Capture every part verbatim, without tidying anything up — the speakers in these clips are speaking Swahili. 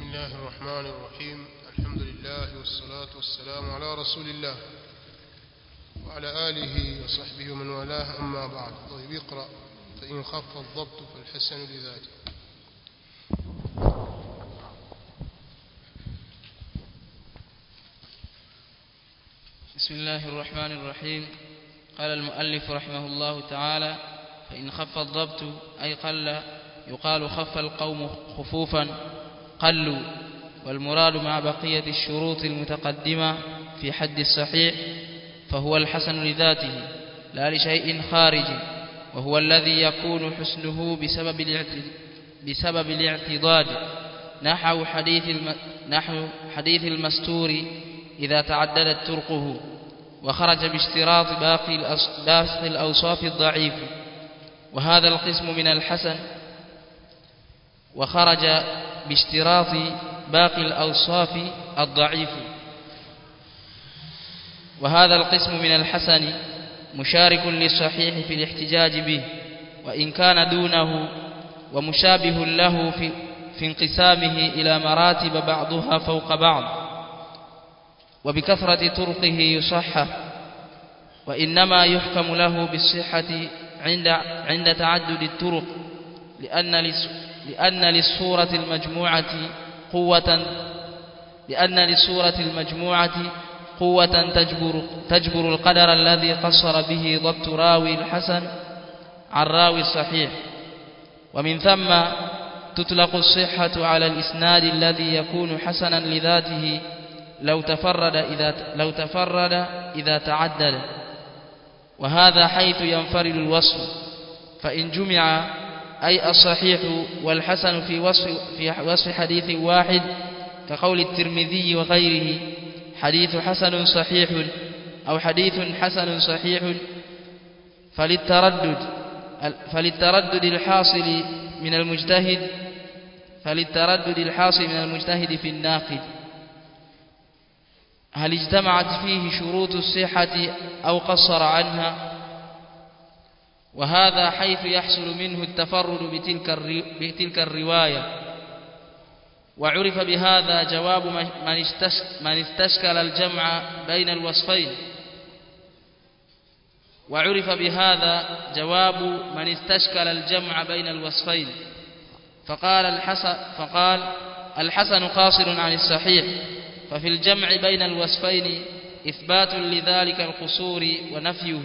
الله الرحمن الرحيم. الحمد لله والصلاة والسلام على رسول الله وعلى آله وصحبه ومن والاه. أما بعد. طيب اقرأ. فإن خف الضبط فالحسن لذاته. بسم الله الرحمن الرحيم. قال المؤلف رحمه الله تعالى: فإن خف الضبط أي قل، يقال خف القوم خفوفا قلوا، والمراد مع بقية الشروط المتقدمة في حد الصحيح فهو الحسن لذاته لا لشيء خارج، وهو الذي يكون حسنه بسبب بسبب الاعتضاد، نحو حديث نحو حديث المستور إذا تعددت طرقه وخرج باشتراط باقي الأوصاف الضعيف، وهذا القسم من الحسن وخرج باشتراط باقي الأوصاف الضعيف وهذا القسم من الحسن مشارك للصحيح في الاحتجاج به، وإن كان دونه ومشابه له في, في انقسامه إلى مراتب بعضها فوق بعض، وبكثرة طرقه يصحح، وإنما يحكم له بالصحة عند عند تعدد الطرق، لأن لأن للصورة المجموعة قوة لأن للصورة المجموعة قوة تجبر تجبر القدر الذي قصر به ضبط راوي الحسن عن راوي الصحيح، ومن ثم تطلق الصحة على الإسناد الذي يكون حسنا لذاته لو تفرد إذا لو تفرد إذا تعدد، وهذا حيث ينفرد الوصف، فإن جمع أي الصحيح والحسن في وصف في وصف حديث واحد كقول الترمذي وغيره: حديث حسن صحيح أو حديث حسن صحيح، فللتردد فللتردد الحاصل من المجتهد فللتردد الحاصل من المجتهد في الناقد هل اجتمعت فيه شروط الصحة أو قصر عنها، وهذا حيث يحصل منه التفرد بتلك بتلك الرواية. وعرف بهذا جواب من استشكل الجمع بين الوصفين وعرف بهذا جواب من استشكل الجمع بين الوصفين فقال الحسن فقال الحسن قاصر عن الصحيح، ففي الجمع بين الوصفين إثبات لذلك القصور ونفيه.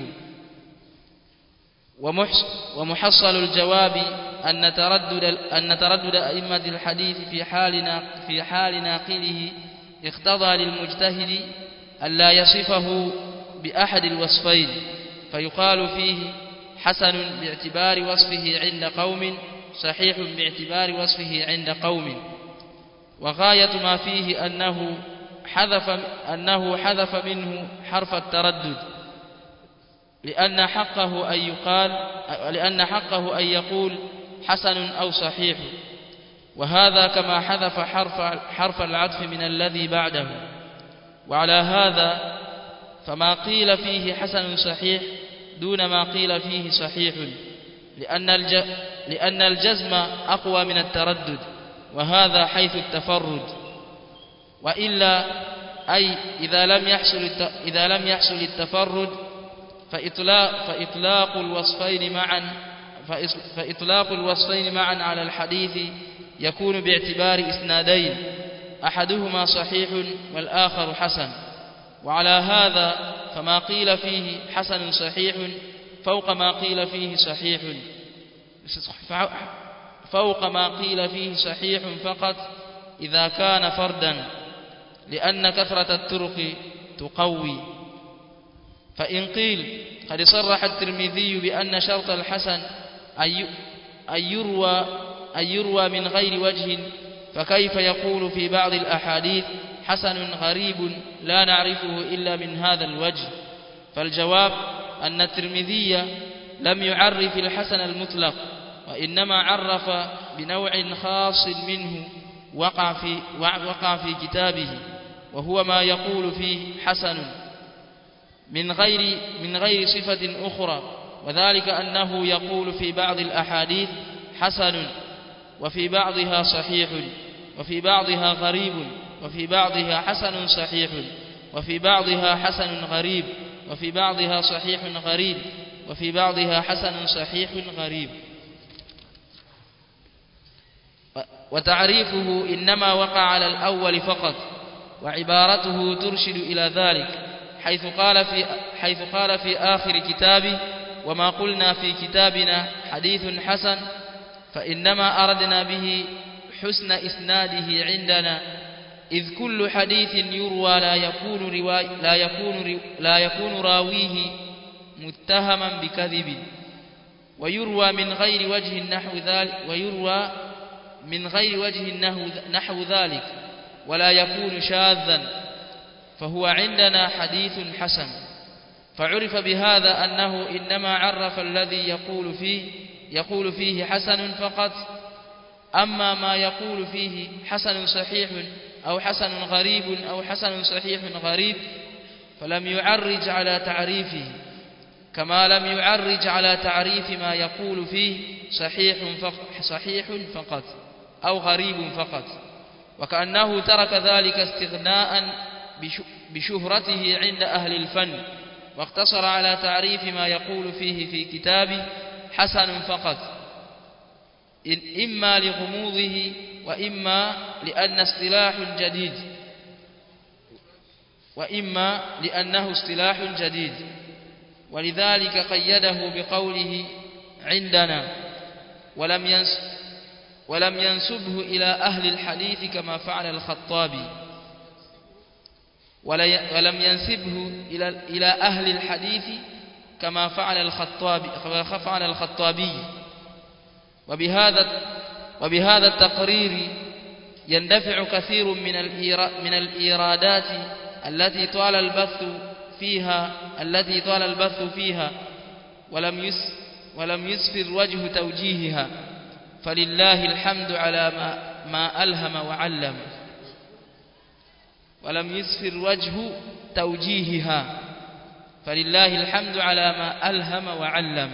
ومحصل الجواب أن تردد أن تردد أئمة الحديث في حال في حال ناقله اقتضى للمجتهد ألا يصفه بأحد الوصفين، فيقال فيه حسن باعتبار وصفه عند قوم، صحيح باعتبار وصفه عند قوم. وغاية ما فيه أنه حذف أنه حذف منه حرف التردد، لأن حقه أن يقال لأن حقه أن يقول حسن أو صحيح، وهذا كما حذف حرف حرف العطف من الذي بعده. وعلى هذا فما قيل فيه حسن صحيح دون ما قيل فيه صحيح، لأن الج لأن الجزم أقوى من التردد، وهذا حيث التفرد. وإلا أي إذا لم يحصل إذا لم يحصل التفرد فإطلاق فإطلاق الوصفين معا فإطلاق الوصفين معا على الحديث يكون باعتبار إسنادين، أحدهما صحيح والآخر حسن. وعلى هذا فما قيل فيه حسن صحيح فوق ما قيل فيه صحيح فوق ما قيل فيه صحيح فقط إذا كان فردا، لأن كثرة الطرق تقوي. فإن قيل قد صرح الترمذي بأن شرط الحسن أن يروى أن يروى من غير وجه، فكيف يقول في بعض الأحاديث حسن غريب لا نعرفه إلا من هذا الوجه؟ فالجواب أن الترمذي لم يعرف الحسن المطلق، وإنما عرف بنوع خاص منه وقع في وقع في كتابه، وهو ما يقول فيه حسن من غير من غير صفة أخرى، وذلك أنه يقول في بعض الأحاديث حسن وفي بعضها صحيح، وفي بعضها غريب وفي بعضها حسن صحيح وفي بعضها حسن غريب وفي بعضها صحيح غريب وفي بعضها حسن صحيح غريب. وتعريفه إنما وقع على الأول فقط، وعبارته ترشد إلى ذلك، حيث قال في حيث قال في آخر كتابه: وما قلنا في كتابنا حديث حسن فإنما أردنا به حسن إسناده عندنا، إذ كل حديث يروى لا يكون رواي لا يكون لا يكون راويه متهما بكذب، ويروى من غير وجه نحو ذلك ويروى من غير وجه نحو ذلك ولا يكون شاذا، فهو عندنا حديث حسن. فعرف بهذا أنه إنما عرف الذي يقول فيه يقول فيه حسن فقط، أما ما يقول فيه حسن صحيح أو حسن غريب أو حسن صحيح غريب فلم يعرج على تعريفه، كما لم يعرج على تعريف ما يقول فيه صحيح فقط, صحيح فقط أو غريب فقط، وكأنه ترك ذلك استغناء بشهرته عند أهل الفن، واقتصر على تعريف ما يقول فيه في كتابه حسن فقط، إما لغموضه وإما لأن اصطلاح جديد وإما لأنه اصطلاح جديد، ولذلك قيده بقوله عندنا، ولم ينس ولم ينسبه إلى أهل الحديث كما فعل الخطابي ولم ينسبه إلى إلى أهل الحديث كما فعل الخطابي كما فعل الخطابي وبهذا وبهذا التقرير يندفع كثير من من الإيرادات التي طال البث فيها التي طال البث فيها ولم يس ولم يسفر وجه توجيهها، فلله الحمد على ما ما ألهم وعلم ولم يسفر وجه توجيهها فلله الحمد على ما ألهم وعلم.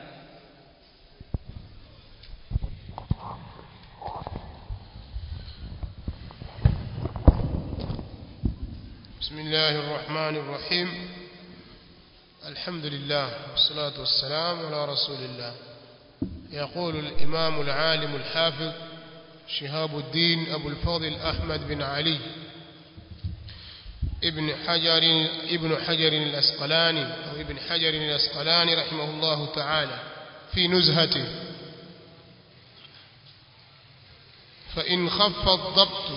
بسم الله الرحمن الرحيم. الحمد لله والصلاة والسلام على رسول الله. يقول الإمام العالم الحافظ شهاب الدين أبو الفضل أحمد بن علي ابن حجر ابن حجر الأسقلاني أو ابن حجر الأسقلاني رحمه الله تعالى في نزهته: فإن خف الضبط،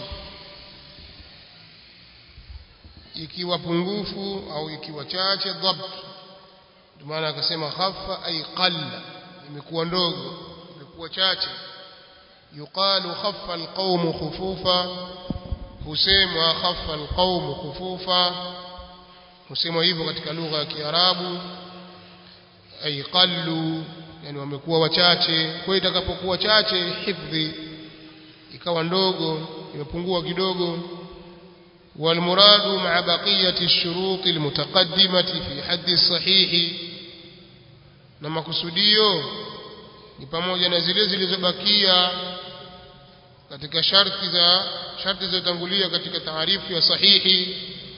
ikiwa pungufu au ikiwa chache dhabt, ndio maana akasema khaffa ay qalla, imekuwa ndogo, imekuwa chache. yuqalu khaffa alqawm khufufa, husemwa khaffa alqawm khufufa, husemwa hivyo katika lugha ya Kiarabu. Ay qallu, yani wamekuwa wachache. Kwa hiyo itakapokuwa chache hifdhi ikawa ndogo, imepungua kidogo. والمراد مع بقية الشروط المتقدمة في حد الصحيح، na makusudio ni pamoja na zile zilizobakia katika sharti za sharti zilizotangulia katika taarifu ya sahihi.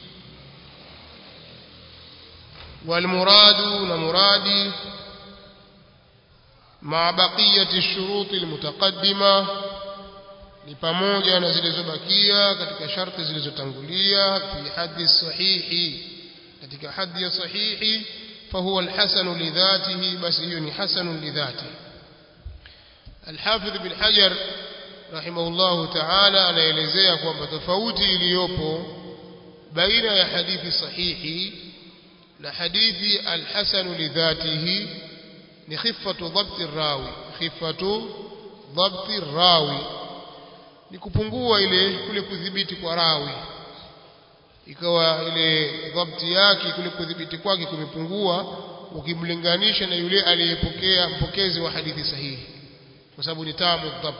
والمراد na muradi مع بقية الشروط المتقدمة ni pamoja na zilizobakia katika sharti zilizotangulia fi haddi sahihi, katika haddi ya sahihi. fahuwa alhasan lidhatihi, basi hiyo ni hasan lidhatihi. Al-Hafidh Ibn Hajar rahimahullahu ta'ala anaelezea kwamba tofauti iliyopo baina ya hadithi sahihi na hadithi alhasan lidhatihi ni khifatu dhabti rawi. khifatu dhabti rawi ni kupungua ile kule kudhibiti kwa rawi, ikawa ile dhabti yake kule kudhibiti kwake kumepungua ukimlinganisha na yule aliyepokea mpokezi wa hadithi sahihi, kwa sababu ni tamu dhabt.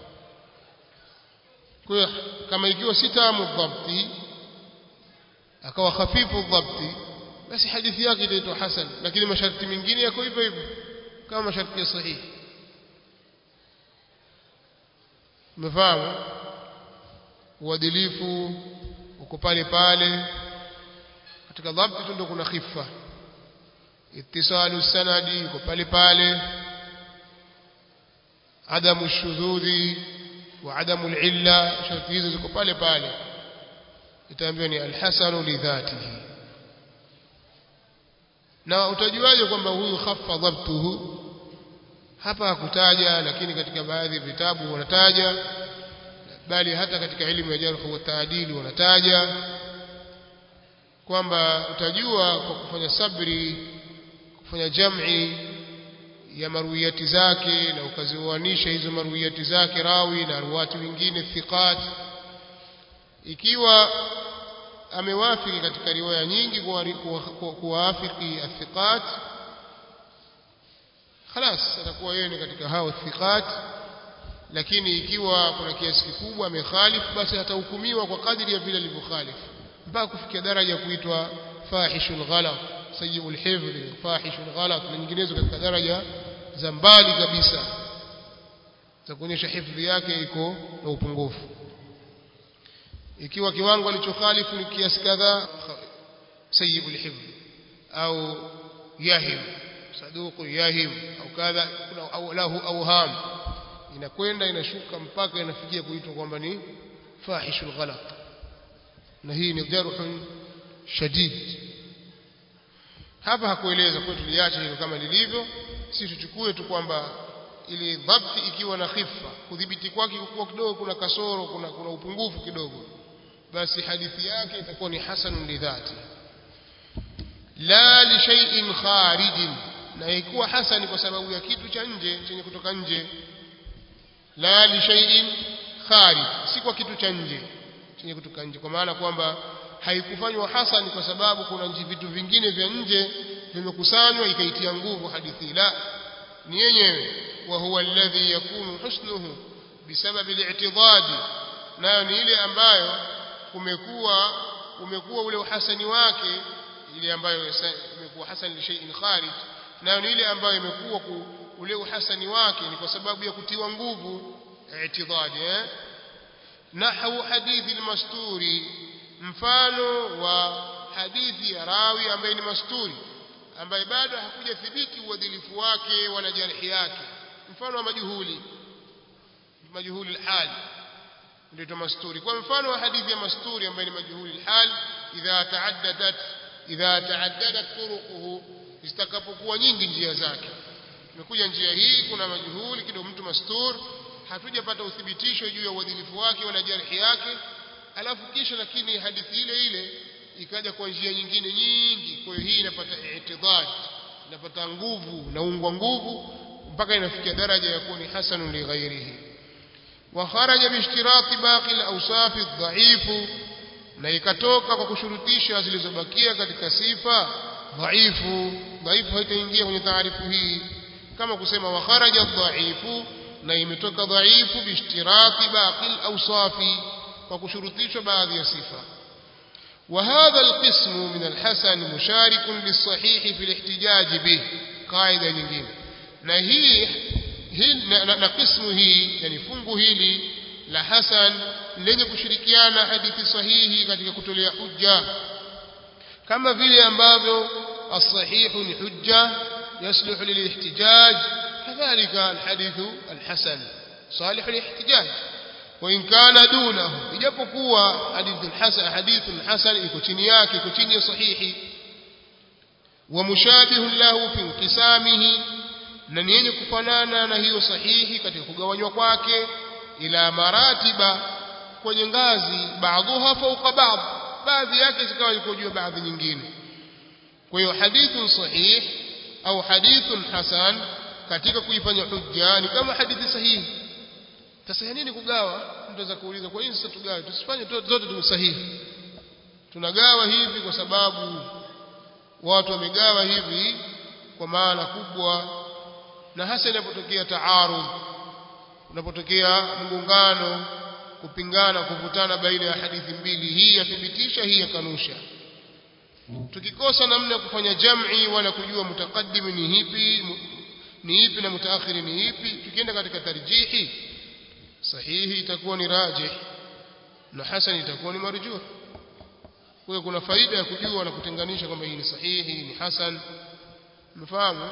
Kwa hiyo kama ikiwa si tamu dhabti akawa hafifu dhabti, basi hadithi yake itaitwa hasan, lakini masharti mengine yako hivyo hivyo kama masharti ya sahihi. Mfahamu? uadilifu uko pale pale. Katika dhabti tu ndio kuna khifa. Ittisalu sanadi uko pale pale. Adamu shudhudhi wa adamu al-illa, sharti hizo ziko pale pale. Itaambiwa ni al-hasanu li dhatihi. Na utajuaje kwamba huyu khaffa dhabtuhu? Hapa hakutaja, lakini katika baadhi ya vitabu wanataja, bali hata katika elimu ya jarh wa taadili wanataja kwamba utajua kwa kufanya sabri, kufanya jam'i ya marwiyati zake na ukaziuanisha hizo marwiyati zake rawi na ruwati wengine thiqat, ikiwa amewafiki katika riwaya nyingi kuwafiki athiqat, خلاص atakuwa yeye ni katika hao thiqat. Lakini ikiwa kuna kiasi kikubwa amekhalifu, basi atahukumiwa kwa kadri ya vile alivyokhalifu mpaka kufikia daraja ya kuitwa fahishul ghalat, sayyul hifdh, fahishul ghalat na nyinginezo katika daraja za mbali kabisa za kuonyesha hifdhi yake iko na upungufu. Ikiwa kiwango alichokhalifu ni kiasi kadhaa, sayyul hifdh au yahim, saduku yahim au kadha, kuna au lahu awham, inakwenda inashuka mpaka inafikia kuitwa kwamba ni fahishul ghalat, na hii ni jarhun shadid. Hapa hakueleza, kwa tuliache hilo kama lilivyo. Sisi tuchukue tu kwamba ili dhabti ikiwa na khifa, kudhibiti kwake kwa kidogo kuna kasoro, kuna kuna upungufu kidogo, basi hadithi yake itakuwa ni hasanun li dhati, la li shay'in kharijin, na ikuwa hasani kwa sababu ya kitu cha nje chenye kutoka nje. La li shay'in kharij, si kwa kitu cha nje chenye kutoka nje, kwa maana kwamba haikufanywa hasani kwa sababu kuna vitu vingine vya nje vimekusanywa ikaitia nguvu hadithi. La, ni yenyewe. Wa huwa alladhi yakunu husnuhu bisababi al-i'tidad, nayo ni ile ambayo kumekuwa umekuwa ule uhasani wake, ile ambayo imekuwa hasan li shay'in kharij, nayo ni ile ambayo imekuwa ule uhasani wake ni kwa sababu ya kutiwa nguvu i'tidad. eh nahwu hadithi al-masturi, mfano wa hadithi ya rawi ambaye ni masturi, ambaye bado hakuja thibiti uadilifu wake wala jarhi yake, mfano wa majhuli, majhuli al-hal ndio masturi. Kwa mfano wa hadithi ya masturi ambaye ni majhuli al-hal, idha taaddadat idha taaddadat turuquhu, zitakapokuwa nyingi njia zake. Imekuja njia hii, kuna majhuli kidogo, mtu mastur, hatujapata uthibitisho juu ya uadilifu wake wala jarhi yake, alafu kisha lakini hadithi ile ile ikaja kwa njia nyingine nyingi. Kwa hiyo hii inapata i'tidad, inapata nguvu na ungwa nguvu mpaka inafikia daraja ya kuwa ni hasanun li ghairihi. Wa kharaja bi ishtirati baqi al-awsaf ad-dha'if, na ikatoka kwa kushurutisha zilizobakia katika sifa dhaifu. Dhaifu haitaingia kwenye taarifu hii, kama kusema wa kharaja ad-dha'ifu, na imetoka dhaifu bi ishtirati baqi al-awsaf, kwa kushurutishwa baadhi ya sifa. وهذا القسم من الحسن مشارك للصحيح في الاحتجاج به. قاعده nyingine, na hii hii na qismu hii, yani fungu hili la hasan lenye kushirikiana hadithi sahihi katika kutolea hujja, kama vile ambavyo as-sahih ni hujja yasluhu lilihtijaj, kadhalika al-hadithu al-hasan salih lilihtijaj وإن كان دونه, ijapokuwa hadithul hasan hadithul hasan iko chini yake, iko chini ya sahihi. Wa mushabihun lahu fi inqisamihi, na ni yenye kufanana na hiyo sahihi katika kugawanywa kwake, ila maratiba, kwenye ngazi, baadhiha fawqa baadhi, baadhi yake zikawa iko juu ya baadhi nyingine. Kwa hiyo hadithun sahih au hadithun hasan katika kuifanya hujja ni kama hadithi sahihi. Sasa nini kugawa? Mtu anaweza kuuliza, kwa nini sasa tugawe? Tusifanye zote tu sahihi. Tunagawa hivi kwa sababu watu wamegawa hivi kwa maana kubwa, na hasa inapotokea taarud, unapotokea mgongano, kupingana, kuvutana baina ya hadithi mbili, hii yathibitisha, hii yakanusha. Tukikosa namna ya kufanya jam'i wala kujua mutaqaddim ni ipi ni ipi na mutaakhir ni ipi, tukienda katika tarjihi, sahihi itakuwa ni rajih na hasan itakuwa ni marjuh. Kwa hiyo kuna faida ya kujua na kutenganisha kwamba hii ni sahihi, hii ni hasan. Mfahamu?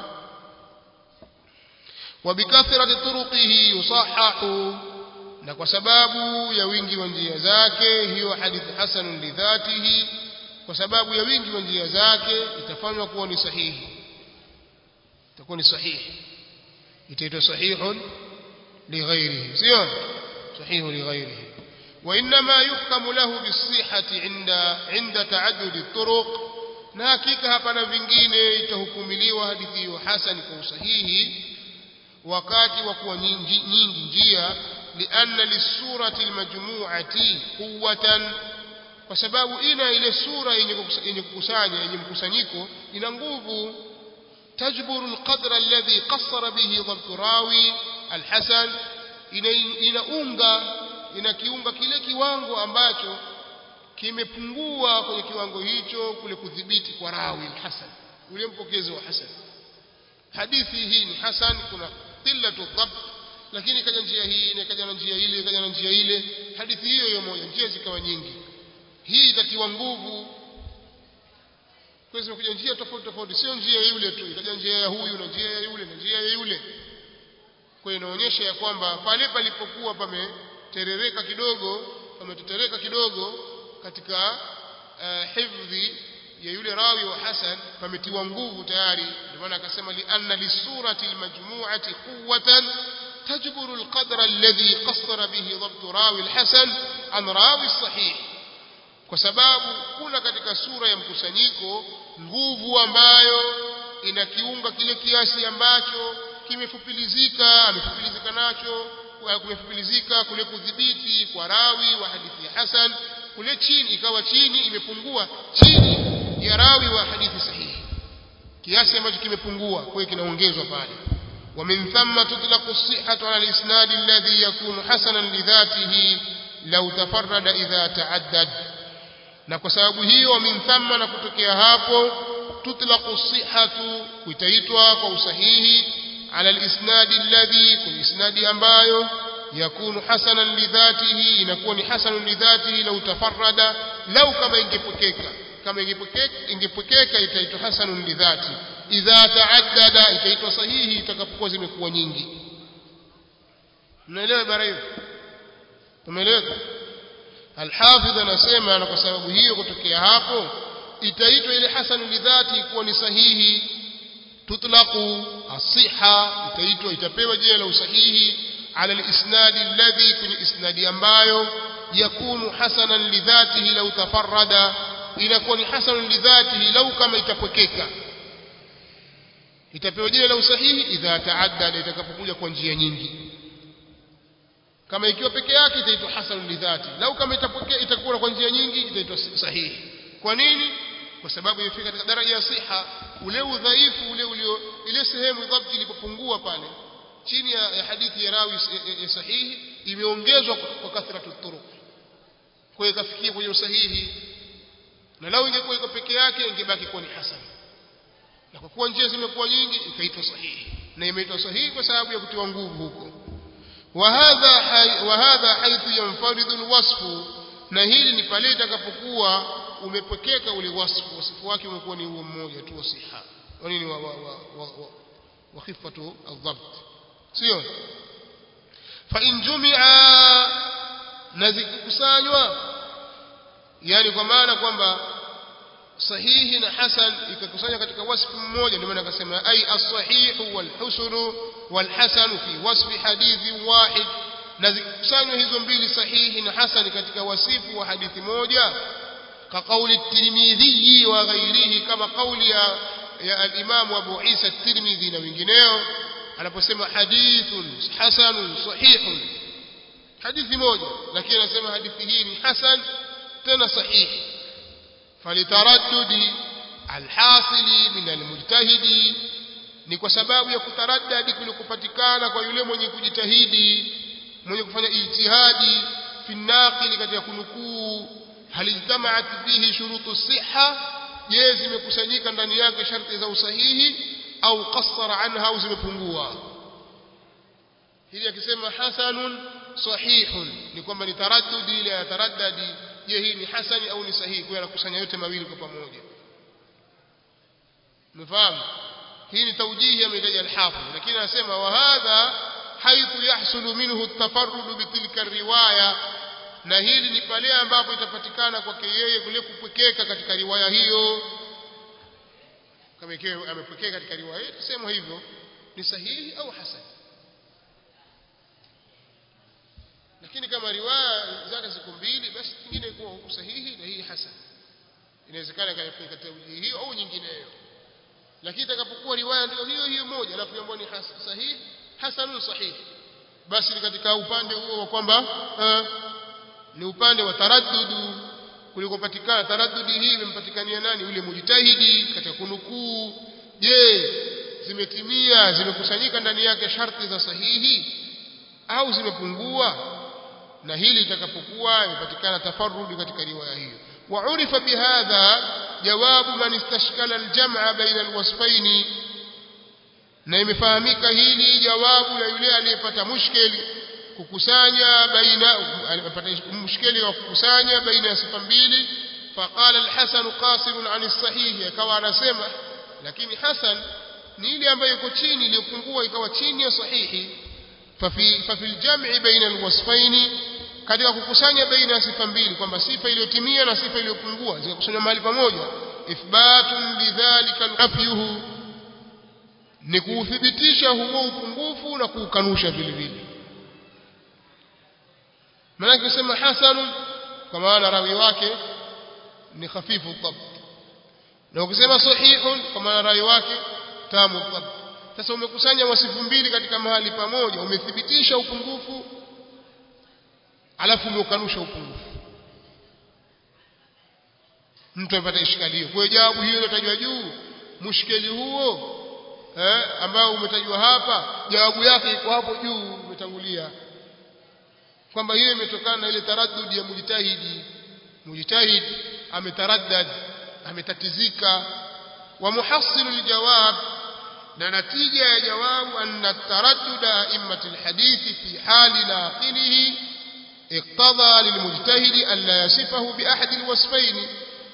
Wa bikathrati turuqihi yusahhahu, na kwa sababu ya wingi wa njia zake hiyo hadithi hasan li dhatihi, kwa sababu ya wingi wa njia zake itafanywa kuwa ni sahihi, itakuwa ni sahihi, itaitwa sahihun li ghairihi, sio sahihu li ghairihi. Wa inma yuhkamu lahu bisihhati inda inda ta'addud at-turuq, na hakika hapana vingine itahukumiliwa hadithi hiyo hasan kwa usahihi wakati wa kuwa nyingi nyingi njia, lianna lisurati almajmu'ati quwwatan, kwa sababu ina ile sura yenye kukusanya yenye mkusanyiko ina nguvu. tajburu alqadra alladhi qassara bihi dhabt rawi alhasan, inaunga ina kiunga kile kiwango ambacho kimepungua kwenye kiwango hicho kule kudhibiti kwa rawi alhasan, ule mpokezi wa hasan. Hadithi hii ni hasan, kuna qillatu dhabt, lakini kaja njia hii na kaja njia ile kaja njia ile, hadithi hiyo hiyo moja njia zikawa nyingi, hii itatiwa nguvu. Kwa hiyo kuja njia tofauti tofauti, sio njia yule tu, ikaja njia ya huyu na njia ya yule na njia ya yule. Kwa hiyo inaonyesha ya kwamba pale palipokuwa pameterereka kidogo, pametetereka kidogo katika uh, hifdhi ya yule rawi wa hasan, pametiwa nguvu tayari. Ndio maana akasema li anna lisurati almajmu'ati quwwatan tajburu alqadra alladhi qassara bihi dhabt rawi alhasan an rawi sahih, kwa sababu kuna katika sura ya mkusanyiko nguvu ambayo inakiunga kile kiasi ambacho kimefupilizika amefupilizika nacho kumefupilizika kule kudhibiti kwa rawi wa hadithi hasan, kule chini ikawa chini imepungua chini ya rawi wa hadithi sahihi, kiasi ambacho kimepungua, kwa hiyo kinaongezwa pale. ومن ثم تطلق الصحة على الإسناد الذي يكون حسنا لذاته لو تفرد إذا تعدد, na kwa sababu hiyo min thamma, na kutokea hapo, tutlaqu sihhatu, kuitaitwa kwa usahihi, ala al-isnad alladhi, kwa isnadi ambayo yakunu hasanan lidhatihi, inakuwa ni hasanun lidhatihi law tafarrada, law kama ingepokeka kama ingepokeka ingepokeka itaitwa hasanun lidhati, idha taaddada itaitwa sahihi itakapokuwa zimekuwa nyingi. Mnaelewa bara hiyo? Tumeelewa? Al-Hafidh anasema, na kwa sababu hiyo kutokea hapo itaitwa ile hasanul lidhati kuwa ni sahihi. Tutlaqu as-sihha, itaitwa itapewa jina la usahihi ala al-isnad alladhi, kwenye isnadi ambayo yakunu hasanan lidhatihi law tafarrada, inakuwa ni hasanun lidhatihi law kama itapokeka, itapewa jina la usahihi idha taaddada, itakapokuja kwa njia nyingi. Kama ikiwa peke yake itaitwa hasan lidhati, lau kama itapokea itakuwa kwa njia nyingi itaitwa sahihi. Kwa nini? Kwa sababu imefika katika daraja ya siha, ule udhaifu ule ulio ile sehemu dhabti ilipopungua pale chini ya, ya hadithi ya rawi ya, ya sahihi imeongezwa kwa kathratu turuq, kwa hiyo ikafikia kwenye usahihi. Na lau ingekuwa iko peke yake ingebaki kuwa ni hasan, na kwa kuwa njia zimekuwa nyingi ikaitwa sahihi, na imeitwa sahihi kwa sababu ya kutiwa nguvu huko. وهذا حي وهذا حيث ينفرد الوصف, na hili ni pale itakapokuwa umepokeka ule wasfu, wasifu wake umekuwa ni huo mmoja tu wa siha, wa nini wa wa wa, wa khifatu adhabt, sio? Fa in jumi'a, na zikikusanywa, yani kwa maana kwamba sahihi na hasan ikakusanya katika wasfu mmoja, ndio maana akasema ay as-sahihu wal husnu wal hasan fi wasfi hadithi wahid, na zikusanywa hizo mbili sahihi na hasan katika wasifu wa hadithi moja, ka kauli at-Tirmidhi wa ghairihi, kama kauli ya, ya al-Imam Abu Isa at-Tirmidhi na wengineo anaposema hadithun hasanun sahihun, hadithi moja lakini anasema hadithi hii ni hasan tena sahihi. فلتردد الحاصل من المجتهد, ni kwa sababu ya kutaraddadi kulikopatikana kwa yule mwenye kujitahidi, mwenye kufanya ijtihadi, fi naqili, katika kunukuu, halijtamaat bihi shurutu siha, je zimekusanyika ndani yake sharti za usahihi, au qassara anha, au zimepungua. Hili akisema hasanun sahihun ni kwamba ni taraddudi ile ya taraddadi je hii ni hasani au ni sahihi kwa anakusanya yote mawili kwa pamoja mfahamu hii ni tawjihi ametaja al-Hafidh lakini anasema wa hadha haythu yahsulu minhu at-tafarrud bitilka riwaya na hili ni pale ambapo itapatikana kwake yeye kule kupwekeka katika riwaya hiyo kama ikiwa amepwekeka katika riwaya hiyo tuseme hivyo ni sahihi au hasan lakini kama riwaya zake ziko mbili basi nyingine iko sahihi na hii hasan inawezekana katika tawjihi hiyo au nyingineyo lakini itakapokuwa riwaya ndio hiyo hiyo moja alafu ambayo ni sahihi hasanun sahihi basi katika upande huo wa kwamba ni upande wa taraddudu kulikopatikana taraddudi hii imempatikania nani yule mujtahidi katika kunukuu je zimetimia zimekusanyika ndani yake sharti za sahihi au zimepungua na hili litakapokuwa imepatikana tafarrudi katika riwaya hiyo wa urifa bihadha jawabu man istashkala aljam'a baina alwasfaini na imefahamika hili jawabu la yule aliyepata mushkeli kukusanya baina alipata mushkeli wa kukusanya baina ya sifa mbili faqala alhasan qasirun an as-sahih akawa anasema lakini hasan ni ile ambayo iko chini iliyopungua ikawa chini ya sahihi fafi fafi aljam'i baina alwasfaini katika kukusanya baina ya sifa mbili kwamba sifa iliyotimia na sifa iliyopungua zikakusanywa mahali pamoja ithbatun lidhalika nafyuhu ni kuthibitisha huo upungufu na kuukanusha vile vile maana kusema hasan kwa maana rawi wake ni khafifu dhabt na ukisema sahihun kwa maana rawi wake tamu dhabt sasa umekusanya wasifu mbili katika mahali pamoja umethibitisha upungufu alafu umeukanusha upungufu mtu apata ishkalio kwa jawabu hiyo iliyotajwa juu mushkeli huo eh ambao umetajwa hapa jawabu yake iko hapo juu umetangulia kwamba hiyo imetokana na ile taraddudi ya mujtahidi mujtahid ametaraddad ametatizika wa muhassilu aljawab na natija ya jawabu anna taradduda immat alhadith fi hali naqilihi iqtada lilmujtahidi an la yasifahu bi ahad alwasfayn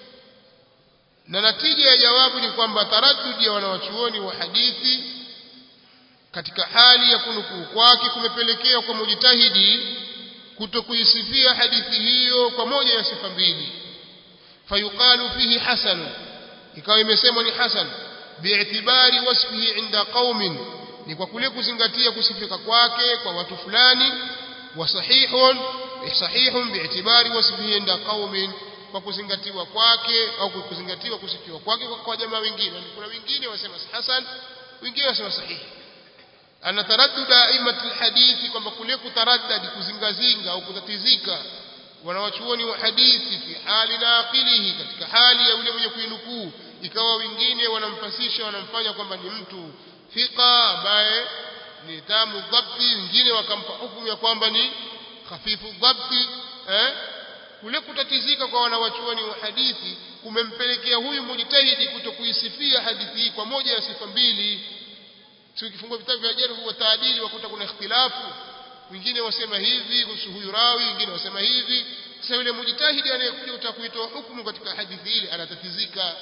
na natija ya jawabu ni kwamba taraddudi ya wanawachuoni wa hadithi katika hali ya kunukuu kwake kumepelekea kwa mujtahidi kutokuisifia hadithi hiyo kwa moja ya sifa mbili fayuqalu fihi hasan ikawa imesemwa ni hasan bi'tibari wasfihi inda qaumin ni kwa kule kuzingatia kusifika kwake kwa watu fulani wa sahihun sahihun bi'tibari wasfihi inda qaumin kwa kuzingatiwa kwake au kuzingatiwa kusifiwa kwake kwa jamaa wengine kuna wengine wasema hasan wengine wasema sahihi ana taradduda aimatul hadithi kwamba kule kutaraddadi kuzingazinga au kutatizika wanawachuoni wa hadithi fi hali naqilihi katika hali ya yule mwenye kuinukuu ikawa wengine wanampasisha wanamfanya kwamba ni mtu thiqa ambaye ni tamu dhabti wengine wakampa hukumu ya kwamba ni khafifu dhabti eh kule kutatizika kwa wanawachuoni wa hadithi kumempelekea huyu mujtahidi kutokuisifia hadithi hii kwa moja ya sifa mbili sio ukifungua vitabu vya jarh wa taadili wakuta kuna ikhtilafu wengine wasema hivi kuhusu huyu rawi wengine wasema hivi sasa yule mujtahidi anayekuja utakuitoa hukumu katika hadithi ile anatatizika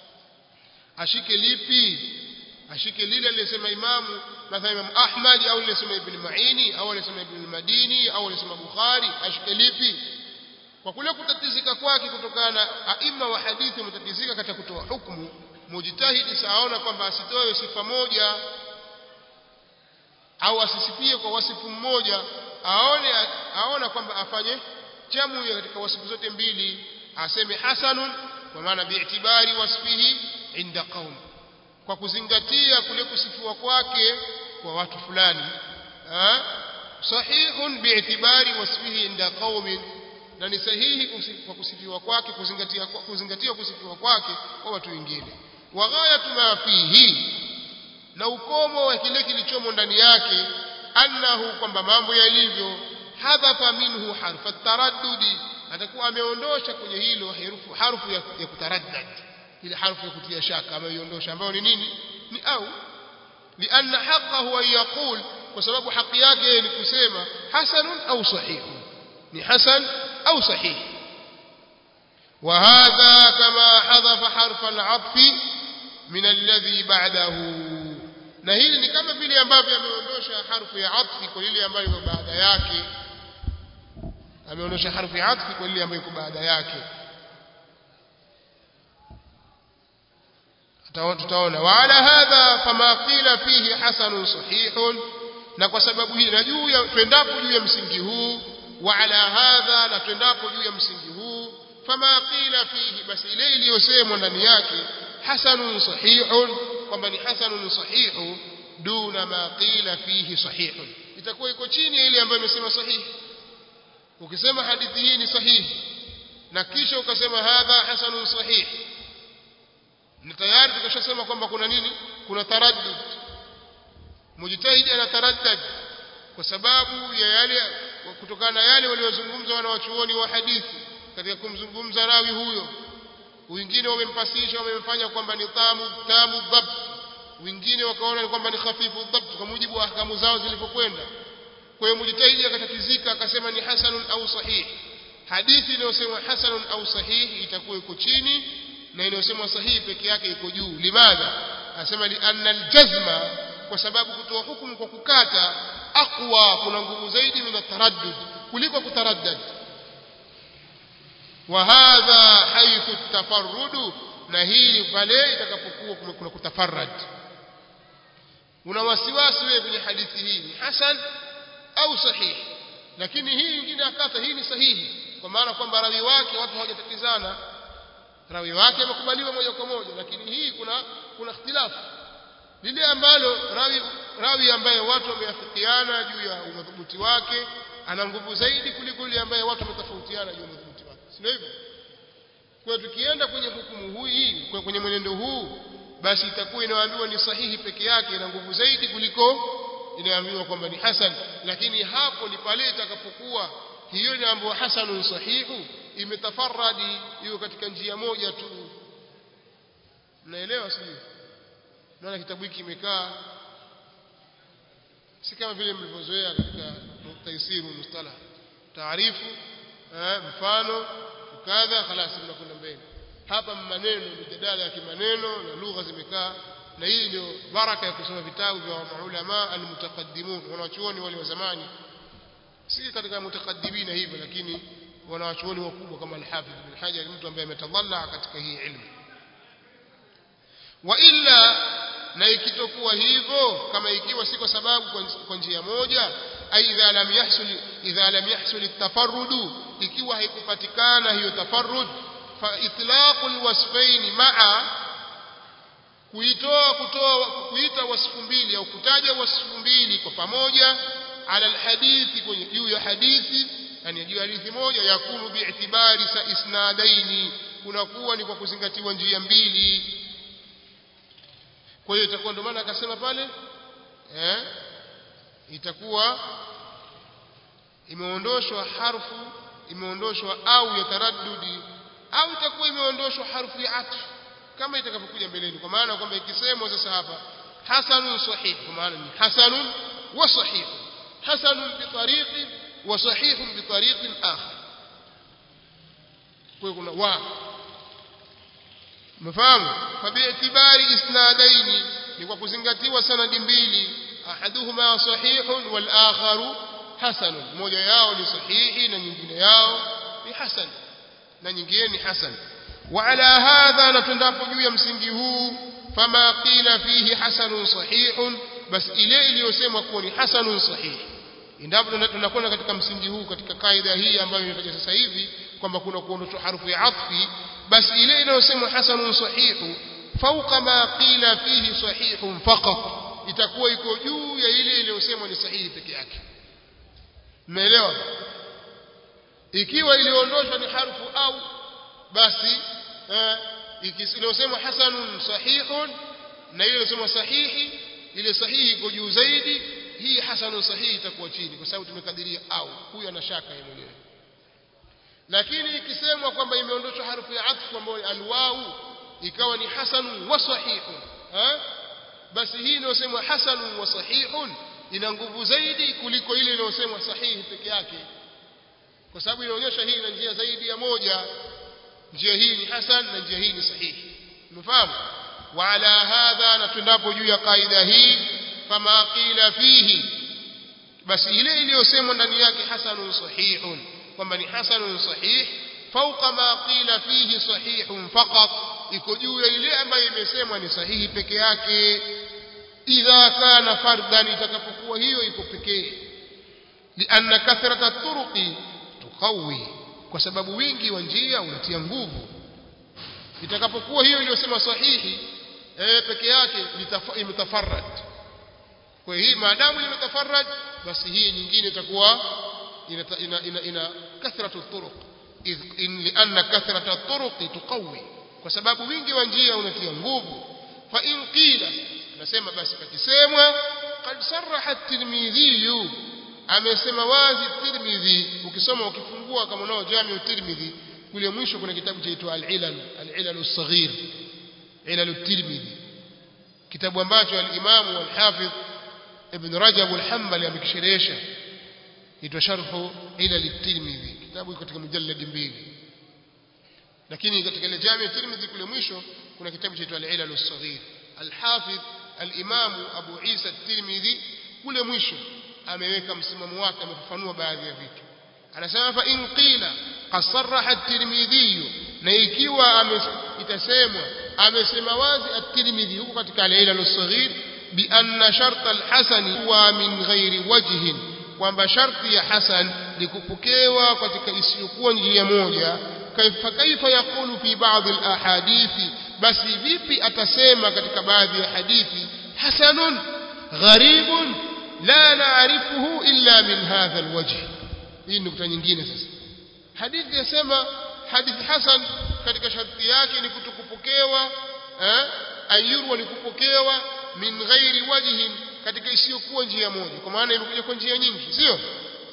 ashike lipi ashike lile aliyosema imamu mathalan Imam Ahmad au aliyosema Ibn Ma'ini au aliyosema Ibn Madini au aliyosema Bukhari ashike lipi kwa kule kutatizika kwake kutokana na aima wa hadithi mtatizika katika kutoa hukumu mujtahidi saona kwamba asitoe sifa moja au asisifie kwa wasifu mmoja aone aona kwamba afanye jamu katika wasifu zote mbili aseme hasanun kwa maana bi'tibari wasfihi inda qaum kwa kuzingatia kule kusifiwa kwake kwa watu fulani sahihun bi'tibari wasfihi inda qaumin na ni sahihi kwa kusifiwa kwake kuzingatia kuzingatia kusifiwa kwake kwa watu wengine wa ghayatu ma fihi na ukomo wa kile kilichomo ndani yake annahu kwamba mambo yalivyo hadhafa minhu harfa taraddudi atakuwa ameondosha kwenye hilo herufu harfu ya, ya kutaraddad ile harfu ya kutia shaka ameiondosha ambayo ni nini ni au lianna haqqahu an yaqul kwa sababu haki yake ni kusema hasanun au sahihun ni hasan au sahih وهذا كما حذف حرف العطف من الذي بعده na hili ni kama vile ambavyo ameondosha harfu ya atfi kwa ile ambayo iko baada yake ameondosha harfu ya atfi kwa ile ambayo iko baada yake tutaona wala hadha fama qila fihi hasanun sahihun na kwa sababu hii na juu ya twendapo juu ya msingi huu wala hadha na twendapo juu ya msingi huu fama qila fihi basi ile iliyosemwa ndani yake hasanun sahihun kwamba ni hasanun sahihu duna ma qila fihi sahihun itakuwa iko chini ya ile ambayo imesema sahihi ukisema hadithi hii ni sahihi na kisha ukasema hadha hasanun sahih ni tayari tukashasema kwamba kuna nini kuna taraddud mujtahidi ana taraddud kwa sababu ya yale kutokana na yale waliozungumza wanawachuoni wa hadithi katika kumzungumza rawi huyo wengine wamempasisha wamemfanya kwamba ni tamu tamu dhabt wengine wakaona kwamba ni hafifu dhabt kwa mujibu wa ahkamu zao zilipokwenda kwa hiyo mujtahidi akatatizika akasema ni hasanun au sahih hadithi inayosema hasanun au sahih itakuwa iko chini na inayosema sahihi peke yake iko juu limadha asema li anna aljazma kwa sababu kutoa hukumu kwa kukata aqwa kuna nguvu zaidi min taraddud kuliko kutaraddad wa hadha haythu tafarrud na hili pale itakapokuwa kuna kutafarrad una wasiwasi wewe kwenye hadithi hii ni hasan au sahih lakini hii nyingine akata hii ni sahihi kwa maana kwamba rawi wake watu hawajatatizana rawi wake amekubaliwa moja kwa moja lakini hii kuna kuna ikhtilafu lile ambalo rawi rawi ambaye watu wameafikiana juu ya umadhubuti wake ana nguvu zaidi kuliko yule ambaye watu wametofautiana juu ya umadhubuti wake sio hivyo kwa tukienda kwenye hukumu hii kwenye mwenendo huu basi itakuwa inaambiwa ni sahihi peke yake ina nguvu zaidi kuliko inaambiwa kwamba ni hasan lakini hapo ni pale itakapokuwa hiyo inaambiwa hasanun sahihu imetafarradi hiyo katika njia moja tu naelewa sio naona kitabu hiki kimekaa si kama vile mlivyozoea katika taisiru mustalah taarifu mfano kadha خلاص mnakwenda mbele hapa maneno mjadala ya kimaneno na lugha zimekaa na hii ndio baraka ya kusoma vitabu vya maulama almutaqaddimun wanachuoni wale wa zamani si katika mutaqaddimina hivyo lakini wanawachuoni wakubwa kama al-Hafidh Ibn Hajar mtu ambaye ametadhalla katika hii ilmu wa illa na ikitokuwa hivyo kama ikiwa si kwa sababu kwa njia moja aidha lam yahsul idha lam yahsul at-tafarrud ikiwa haikupatikana hiyo tafarrud fa itlaq al-wasfayn ma'a kuitoa kutoa kuita wasfu mbili au kutaja wasfu mbili kwa pamoja ala al-hadithi kwenye juu ya hadithi yani juu ya hadithi moja yakunu bi'tibari sa isnadaini kunakuwa ni kwa kuzingatiwa njia mbili kwa hiyo itakuwa ndio maana akasema pale eh itakuwa imeondoshwa harfu imeondoshwa au ya taraddudi au itakuwa imeondoshwa harfu ya atf kama itakapokuja mbeleni kwa maana kwamba ikisemwa sasa hapa hasanun sahih kwa maana ni hasanun wa sahih hasanun bi tariqi wa sahihun bi tariqin akhar kwa kuna wa mfahamu fabi'tibari isnadaini ni kwa kuzingatiwa sanadi mbili ahaduhuma sahihun wal akharu hasanun moja yao ni sahihi na nyingine yao ni hasan na nyingine ni hasan wa ala hadha natundapo juu ya msingi huu fama qila fihi hasanun sahihun bas ile iliyosemwa kuwa ni hasanun sahih endapo tunakwenda katika msingi huu katika kaida hii ambayo inataja sasa hivi kwamba kuna kuondoshwa harfu ya atfi basi ile inayosemwa hasanun sahihu fauqa ma qila fihi sahihun faqat itakuwa iko juu ya ile iliyosemwa ni sahihi peke yake umeelewa ikiwa iliondoshwa ni harfu au basi eh ikisema hasanun sahihun na ile inasema sahihi ile sahihi iko juu zaidi hii hasanun sahihi itakuwa chini kwa sababu tumekadiria au huyu ana shaka yeye mwenyewe lakini ikisemwa kwamba imeondoshwa harfu ya atfu ambayo alwau ikawa ni hasanun wa sahihun eh basi hii inayosema hasanun wa sahihun ina nguvu zaidi kuliko ile inayosemwa sahihi peke yake, kwa sababu inaonyesha hii ina njia zaidi ya moja. Njia hii ni hasan na njia hii ni sahihi. Umefahamu? Wa ala hadha, na tundapo juu ya kaida hii, fama qila fihi, basi ile iliyosemwa ndani yake hasanun sahihun, kwamba ni hasanun sahih, fauqa ma qila fihi sahihun faqat, iko juu ya ile ambayo imesemwa ni sahihi peke yake. Idha kana fardan, itakapokuwa hiyo iko pekee. Lianna kathrata at-turuqi tuqawi, kwa sababu wingi wa njia unatia nguvu. Itakapokuwa hiyo iliyosema sahihi eh peke yake imetafarrad, kwa hiyo maadamu imetafarrad, basi hii nyingine itakuwa ina ina, ina, ina kathratu at-turuq. In lianna kathrata at-turuqi tuqawi, kwa sababu wingi wa njia unatia nguvu. Fa in qila, nasema basi pakisemwa qad sarraha at-Tirmidhi, amesema wazi Tirmidhi. Ukisoma ukifungua kama unao Jami' at-Tirmidhi, kule mwisho kuna kitabu chaitwa al-Ilal al-Ilal as-Saghir, Ilal at-Tirmidhi, kitabu ambacho al-Imam wal-Hafidh Ibn Rajab al-Hanbali amekisherehesha, itwa Sharh Ilal at-Tirmidhi. Kitabu katika mujallad mbili, lakini katika ile Jami' at-Tirmidhi kule mwisho kuna kitabu chaitwa al-Ilal as-Saghir. Al-Hafidh al-Imam Abu Isa at-Tirmidhi kule mwisho ameweka msimamo wake, amefafanua baadhi ya vitu. Anasema fa in qila qasarraha at-Tirmidhi, na ikiwa itasemwa amesema wazi at-Tirmidhi huko katika al-Ilal as-Saghir, bi anna shart al-hasan huwa min ghairi wajhin, kwamba sharti ya hasan ni kupokewa katika isiyokuwa njia moja. Kaifa kaifa yaqulu fi ba'd al-ahadithi, basi vipi atasema katika baadhi ya hadithi hasanun gharibun la na'rifuhu illa min hadha alwajh. Hii nukta nyingine sasa. Hadithi yasema hadithi hasan katika sharti yake ni kutokupokewa eh ayurwa ni kupokewa min ghairi wajhin, katika isiyokuwa njia moja, kwa maana imekuja kwa njia nyingi, sio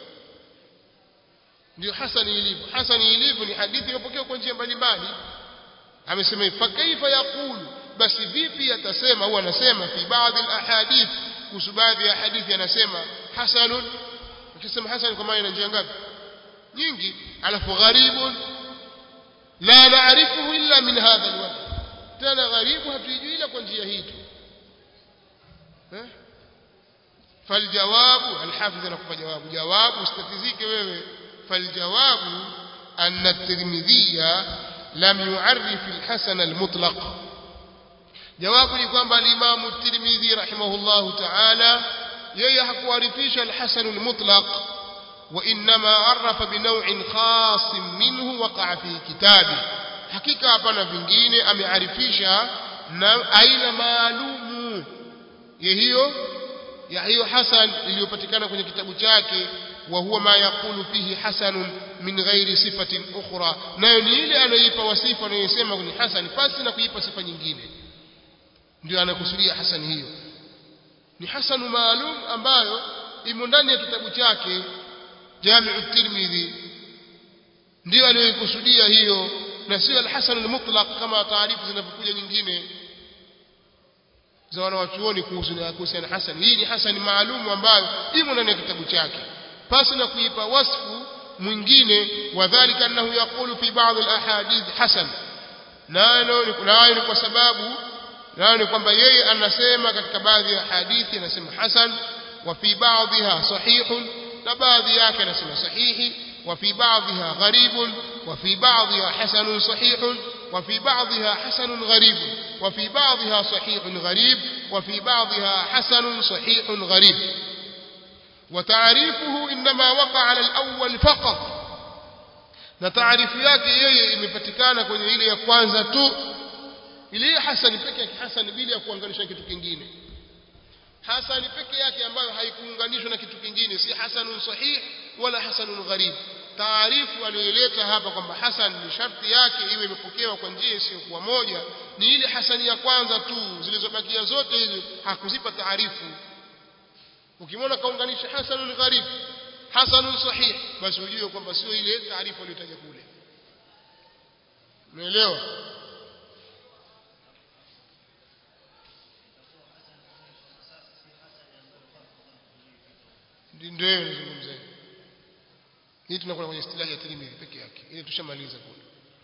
ndio hasan ilivyo. Hasan ilivyo ni hadithi iliyopokewa kwa njia mbalimbali. Amesema fa kaifa yaqulu, basi vipi atasema, au anasema fi baadhi alahadith, kuhusu baadhi ya hadithi anasema hasanun. Ukisema hasan kwa maana ina njia ngapi? Nyingi. Alafu gharibun la na'rifuhu illa min hadha alwajh, tena gharibu hatujui ila kwa njia hii tu. eh faljawabu, alhafidh anakupa jawabu. Jawabu usitatizike wewe. faljawabu anna at-Tirmidhi lam yu'arrif al-hasan al-mutlaq, jawabu ni kwamba al-Imam at-Tirmidhi rahimahullahu ta'ala yeye hakuarifisha al-hasan al-mutlaq, wa inma arafa bi naw'in khas minhu waqa'a fi kitabi, hakika hapana vingine amearifisha na aina maalumu ya hiyo ya hiyo hasan iliyopatikana kwenye kitabu chake. Wa huwa ma yaqulu fihi hasanun min ghairi sifatin ukhra, nayo ni ile anayoipa wasifa anayosema kwenye hasan pasi na kuipa sifa nyingine, ndio anakusudia hasan hiyo. Ni hasan maalum ambayo imo ndani ya kitabu chake Jami' at-Tirmidhi, ndio aliyokusudia hiyo, na sio al-hasan al-mutlaq kama taarifu zinazokuja nyingine za wanawachuoni kuhusu na hasan. Hii ni hasan maalum ambayo imo ndani ya kitabu chake pasi na kuipa wasfu mwingine. Wadhālika annahu yaqulu fi ba'd al-ahadith hasan, nalo ni kwa sababu nalo ni kwamba yeye anasema katika baadhi ya hadithi anasema hasan, wa fi ba'dha sahihun, na baadhi yake anasema sahihi, wa fi ba'dha gharibun, wa fi ba'dha hasanun sahihun, wa fi ba'dha hasanun gharibun, wa fi ba'dha sahihun gharib, wa fi ba'dha hasanun sahihun gharib. وتعريفه انما وقع على الاول فقط, na taarifu yake yeye imepatikana kwenye ile ya kwanza tu, ile hasan pekee yake, hasan bila ya kuunganisha kitu kingine. Hasan pekee yake ambayo haikuunganishwa na kitu kingine, si hasanun sahih wala hasanun gharib. Taarifu aliyoleta hapa kwamba hasan ni sharti yake iwe imepokewa kwa njia isiyokuwa moja, ni ile hasani ya kwanza tu, zilizobakia zote hizo hakuzipa taarifu. Ukimwona kaunganisha hasanun gharib, hasanun sahih, basi ujue kwamba sio ile taarifa aliyotaja kule. Umeelewa? ndio nizungumza hii tunakuwa kwenye istilahi ya Tirmidhi peke yake ili tushamaliza kule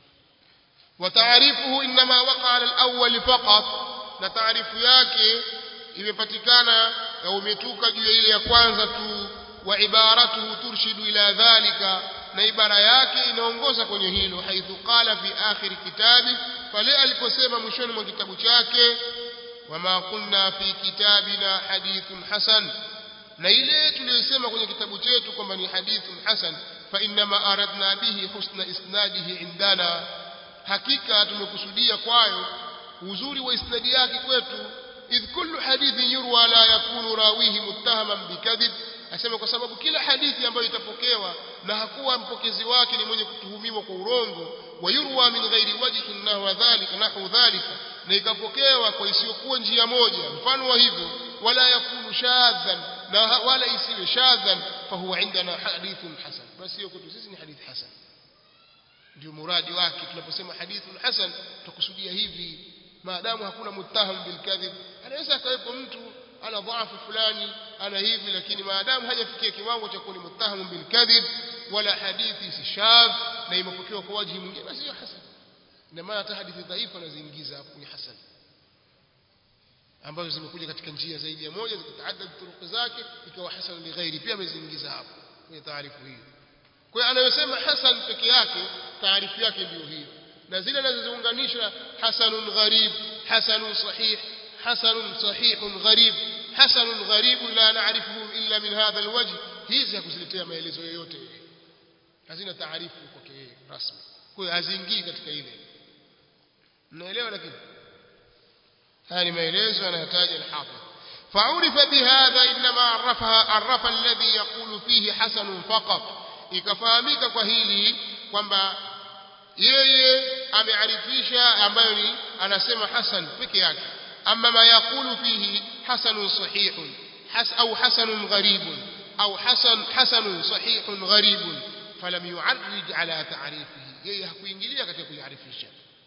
wa taarifuhu inma waqa ala al-awwal faqat na taarifu yake imepatikana au umetuka juu ya ile ya kwanza tu wa ibaratuhu turshidu ila dhalika na ibara yake inaongoza kwenye hilo haithu qala fi akhir kitabi pale aliposema mwishoni mwa kitabu chake wama kunna fi kitabina hadithun hasan na ile tuliyosema kwenye kitabu chetu kwamba ni hadithun hasan fa inma aradna bihi husna isnadihi indana hakika tumekusudia kwayo uzuri wa isnadi yake kwetu idh kullu hadithin yurwa la yakunu rawihi muttahaman bikadhib asema kwa sababu kila hadithi ambayo itapokewa na hakuwa mpokezi wake ni mwenye kutuhumiwa kwa urongo wayurwa min ghairi wajhin nahwa dhalika nahu dhalika na ikapokewa kwa isiyokuwa njia moja mfano wa hivyo wala yakunu shadhan na wala isiwe shadhan fahuwa indana hadithun hasan basi hiyo kwetu sisi ni hadithi hasan ndio muradi wake tunaposema hadithun hasan tukusudia hivi maadamu hakuna muttaham bil kadhib anaweza akawepo mtu ana dhaifu fulani ana hivi lakini maadamu hajafikia kiwango cha kuwa muttaham bil kadhib wala hadithi si shadh na imepokewa kwa wajhi mwingine basi hiyo hasan na maana hata hadithi dhaifu anaziingiza hapo ni hasan ambazo zimekuja katika njia zaidi ya moja zikitaadad turuq zake ikawa hasan li ghairi pia ameziingiza hapo kwenye taarifu hiyo kwa hiyo anayosema hasan peke yake taarifu yake ndio hiyo na zile anazoziunganisha hasanun gharib hasanun sahih hasanun sahihun gharib hasanun gharib la na'rifuhu illa min hadha alwajh hizi hakuziletea maelezo yoyote hazina taarifu kwake yeye rasmi kwa hiyo haziingii katika ile mnaelewa lakini haya ni maelezo anayotaja al-Hafidh fa'urifa bihadha inma arrafaha arrafa alladhi yaqulu fihi hasanun faqat ikafahamika kwa hili kwamba yeye amearifisha ambayo ni anasema hasan peke yake amma ma yaqulu fihi hasanun sahihun has au hasanun gharibun au hasan hasanun sahihun gharibun falam yu'arrij ala ta'rifihi yeye hakuingilia katika kuiarifisha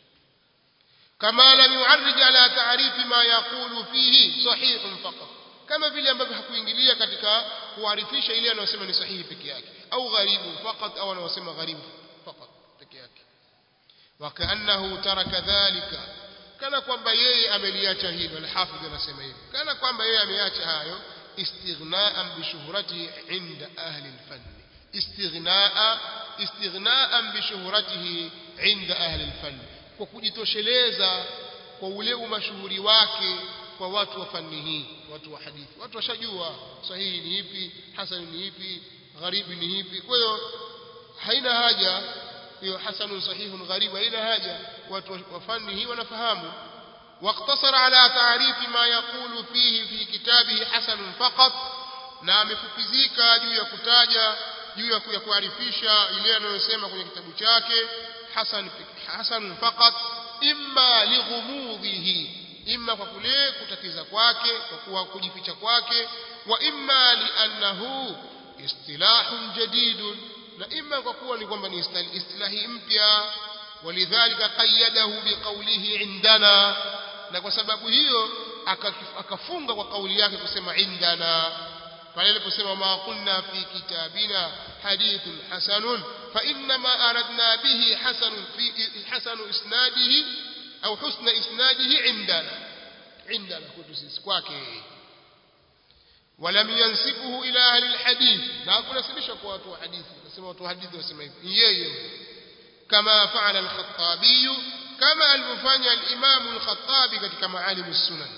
kama lam yu'arrij ala ta'rifi ma yaqulu fihi sahihun faqat kama vile ambavyo hakuingilia katika kuarifisha ile anayosema ni sahihi peke yake au gharibun faqat au anayosema gharib faqat peke yake وكأنه ترك ذلك kana kwamba yeye ameliacha hilo al-Hafidh anasema hivi kana kwamba yeye ameacha hayo istighna'an bi shuhratihi 'inda ahli al-fann istighnaa istighna'an bi shuhratihi 'inda ahli al-fann kwa kujitosheleza kwa ule umashuhuri wake kwa watu wa fani hii watu wa hadithi watu washajua sahihi ni ipi hasan ni ipi gharibi ni ipi kwa hiyo haina haja hiyo hasanun sahihun gharib haina haja watu wa fani hii wanafahamu waqtasara ala ta'rifi ma yaqulu fihi fi kitabihi hasanun faqat na amefupizika juu ya kutaja juu ya kuarifisha ile anayosema kwenye kitabu chake hasan hasanun faqat imma lighumudhihi imma kwa kule kutatiza kwake kwa kuwa kujificha kwake wa imma li'annahu istilahun jadidun na imma kwa kuwa ni kwamba ni istilahi mpya walidhalika qayyadahu biqawlihi indana na kwa sababu hiyo akafunga kwa kauli yake kusema indana pale aliposema ma kunna fi kitabina hadithun hasanun fa inna ma aradna bihi hasanun fi hasanu isnadihi au husna isnadihi indana indana kwetu sisi kwake ولم ينسبه الى اهل الحديث لا كنسبش kwa watu wa hadithi nasema watu wa hadithi wasema hivi yeye kama faala al-Khattabi kama alivyofanya al-Imam al-Khattabi katika Maalim as-Sunan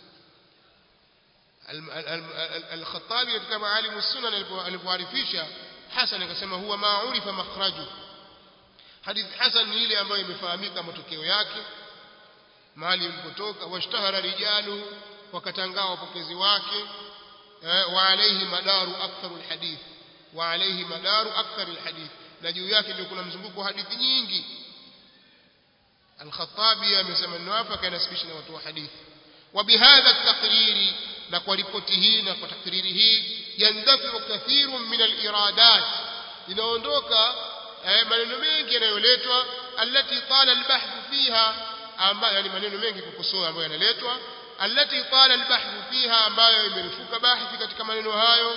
al-Khattabi katika Maalim as-Sunan alipoarifisha hasan akasema huwa ma'urifa makhraju hadithi hasan ni ile ambayo imefahamika matokeo yake mahali mpotoka washtahara rijalu wakatangaa wapokezi wake وعليه مدار أكثر الحديث وعليه مدار أكثر الحديث نجو yake ndio kuna mzunguko wa hadithi nyingi al-Khattabi amesema nwafa kana spishi na watu wa hadithi وبهذا التقرير na kwa ripoti hii na kwa takriri hii yandafu kathiru min al-iradat inaondoka maneno mengi yanayoletwa allati tala al-bahth fiha ambayo yani maneno mengi kukosoa ambayo yanaletwa التي طال البحث فيها ambayo imerefuka bahthi katika maneno hayo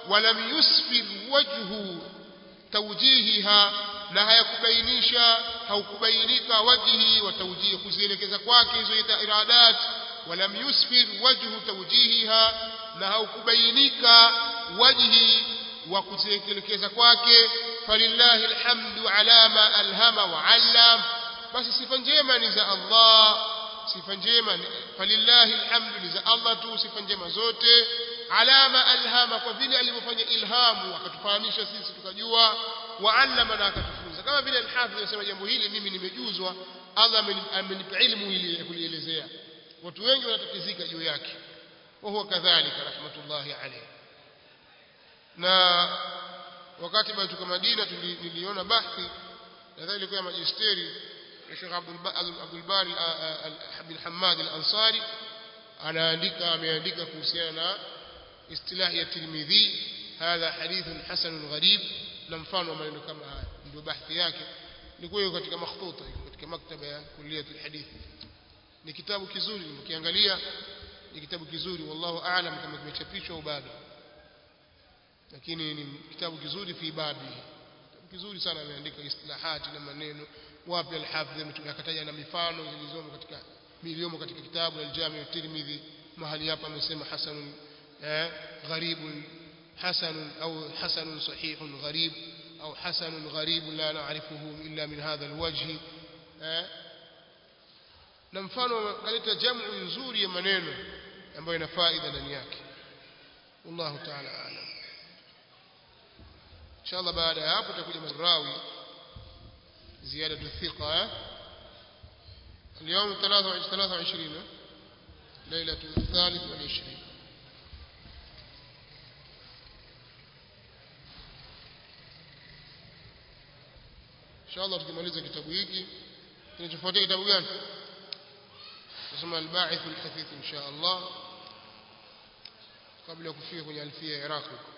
walam yusfir wajhu tawjihiha na hayakubainisha haukubainika wajhi wa tawjih kuzielekeza kwake hizo iradat walam yusfir wajhu tawjihiha na haukubainika wajhi wa kuzielekeza kwake falillahi alhamdu ala ma alhama wa allam basi sifa njema ni za Allah sifa njema falillahi alhamdu ni za Allah tu sifa njema zote alama alhama kwa vile alivyofanya ilhamu akatufahamisha sisi tukajua wa allama na akatufunza kama vile al-Hafidh anasema jambo hili mimi nimejuzwa Allah amenipa ilmu ili kulielezea watu wengi wanatatizika juu yake wa huwa kadhalika rahmatullahi alayhi na wakati bado tuko Madina niliona bahthi nadhani ilikuwa majisteri ya Sheikh Abdul Bari bin Hamad al-Ansari anaandika ameandika kuhusiana na istilah ya Tirmidhi hadha hadithun hasanun gharib na mfano wa maneno kama haya ndio bahthi yake ilikuwa katika makhtuta katika maktaba ya kulliyat alhadith ni kitabu kizuri mkiangalia ni kitabu kizuri wallahu aalam kama kimechapishwa au bado lakini ni kitabu kizuri fi babi kitabu kizuri sana ameandika istilahati na maneno wapi al-Hafidh akataja na mifano zilizomo katika miliomo katika kitabu al-Jami' at-Tirmidhi mahali hapa amesema hasanun gharibun hasanun au hasanun sahihun gharib au hasanun gharib la na'rifuhu illa min hadha al-wajh na mfano kaleta jamu nzuri ya maneno ambayo ina faida ndani yake wallahu ta'ala a'lam inshallah baada ya hapo tutakuja mazrawi زيادة الثقة اليوم ثلاثة وعشرين ليلة الثالث والعشرين إن شاء الله tukimaliza kitabu hiki kinachofuatia kitabu gani tusome al-Ba'ith al-Hathith إن شاء الله kabla ya kufika kwenye alfia ya Iraq